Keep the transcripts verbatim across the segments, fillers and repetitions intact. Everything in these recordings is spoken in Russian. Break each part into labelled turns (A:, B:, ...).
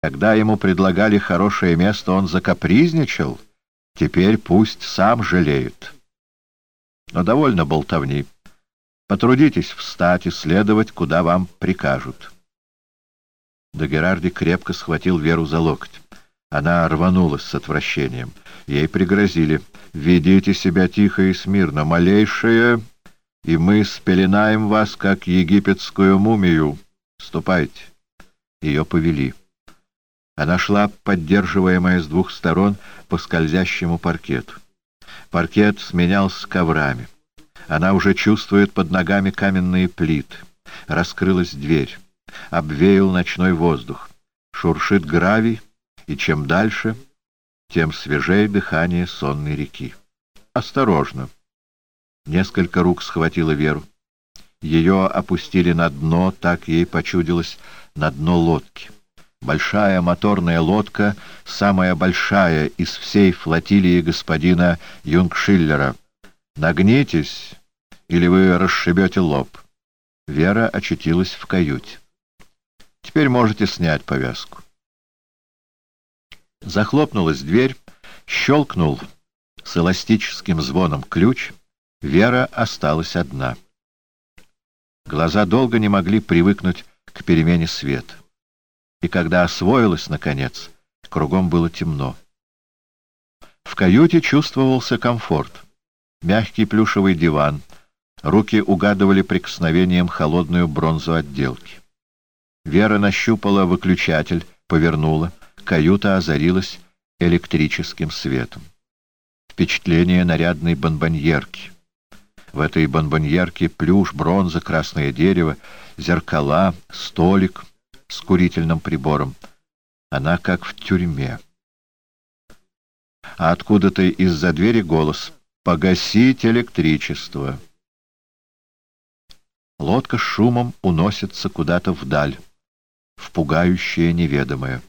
A: Когда ему предлагали хорошее место, он закапризничал. Теперь пусть сам жалеет. Но довольно болтовни. Потрудитесь встать и следовать, куда вам прикажут. Де Герарди крепко схватил Веру за локоть. Она рванулась с отвращением. Ей пригрозили: «Ведите себя тихо и смирно, малейшее, и мы спеленаем вас, как египетскую мумию. Ступайте». Ее повели. Она шла, поддерживаемая с двух сторон, по скользящему паркету. Паркет сменялся коврами. Она уже чувствует под ногами каменные плиты. Раскрылась дверь. Обвеял ночной воздух. Шуршит гравий, и чем дальше, тем свежее дыхание сонной реки. «Осторожно!» Несколько рук схватило Веру. Ее опустили на дно, так ей почудилось, на дно лодки. Большая моторная лодка, самая большая из всей флотилии господина Юнгшиллера. «Нагнитесь, или вы расшибете лоб». Вера очутилась в каюте. «Теперь можете снять повязку». Захлопнулась дверь, щелкнул с эластическим звоном ключ. Вера осталась одна. Глаза долго не могли привыкнуть к перемене света. И когда освоилась, наконец, кругом было темно. В каюте чувствовался комфорт. Мягкий плюшевый диван. Руки угадывали прикосновением холодную бронзу отделки. Вера нащупала выключатель, повернула. Каюта озарилась электрическим светом. Впечатление нарядной бонбоньерки. В этой бонбоньерке плюш, бронза, красное дерево, зеркала, столик с курительным прибором. Она как в тюрьме. А откуда-то из-за двери голос: «Погасить электричество». Лодка с шумом уносится куда-то вдаль, в пугающее неведомое.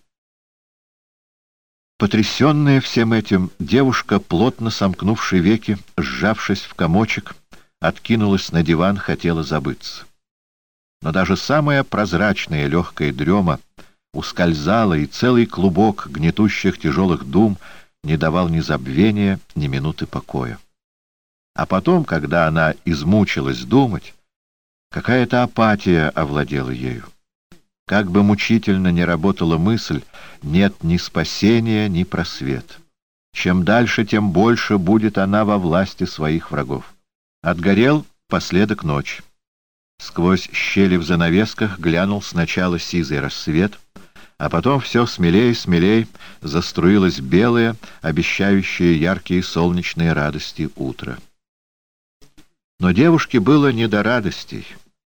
A: Потрясенная всем этим, девушка, плотно сомкнувши веки, сжавшись в комочек, откинулась на диван, хотела забыться. Но даже самая прозрачная легкая дрема ускользала, и целый клубок гнетущих тяжелых дум не давал ни забвения, ни минуты покоя. А потом, когда она измучилась думать, какая-то апатия овладела ею. Как бы мучительно ни работала мысль, нет ни спасения, ни просвета. Чем дальше, тем больше будет она во власти своих врагов. Отгорел последок ночи. Сквозь щели в занавесках глянул сначала сизый рассвет, а потом все смелее и смелее заструилось белое, обещающее яркие солнечные радости утро. Но девушке было не до радостей.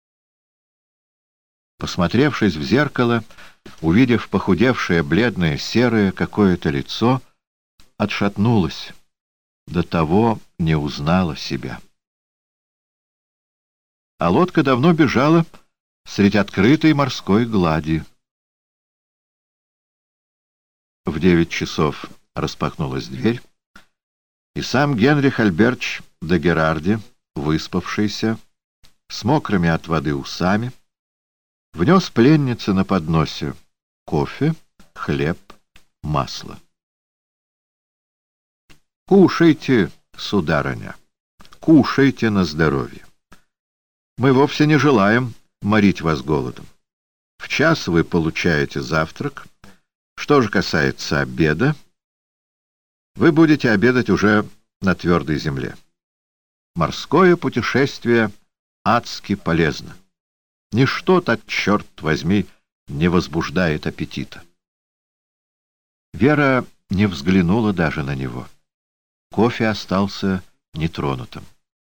A: Посмотревшись в зеркало, увидев похудевшее, бледное, серое какое-то лицо, отшатнулась. До того не узнала себя. А лодка давно бежала средь открытой морской глади. В девять часов распахнулась дверь, и сам Генрих Альбертович де Герарди, выспавшийся, с мокрыми от воды усами, внес пленнице на подносе кофе, хлеб, масло. «Кушайте, сударыня, кушайте на здоровье. Мы вовсе не желаем морить вас голодом. В час вы получаете завтрак. Что же касается обеда, вы будете обедать уже на твердой земле. Морское путешествие адски полезно. Ничто так, черт возьми, не возбуждает аппетита». Вера не взглянула даже на него. Кофе остался нетронутым.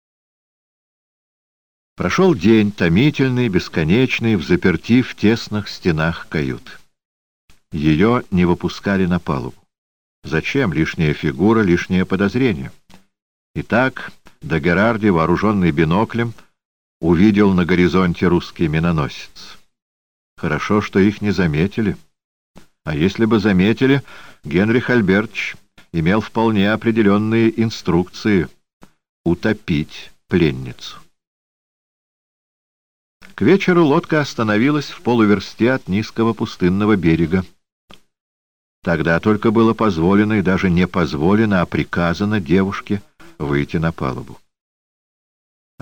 A: Прошел день, томительный, бесконечный, взаперти в тесных стенах каюты. Ее не выпускали на палубу. Зачем? Лишняя фигура, лишнее подозрение. Итак, де Герарди, вооруженный биноклем, увидел на горизонте русский миноносец. Хорошо, что их не заметили. А если бы заметили, Генрих Альбертович имел вполне определенные инструкции — утопить пленницу. К вечеру лодка остановилась в полуверсте от низкого пустынного берега. Тогда только было позволено, и даже не позволено, а приказано девушке выйти на палубу.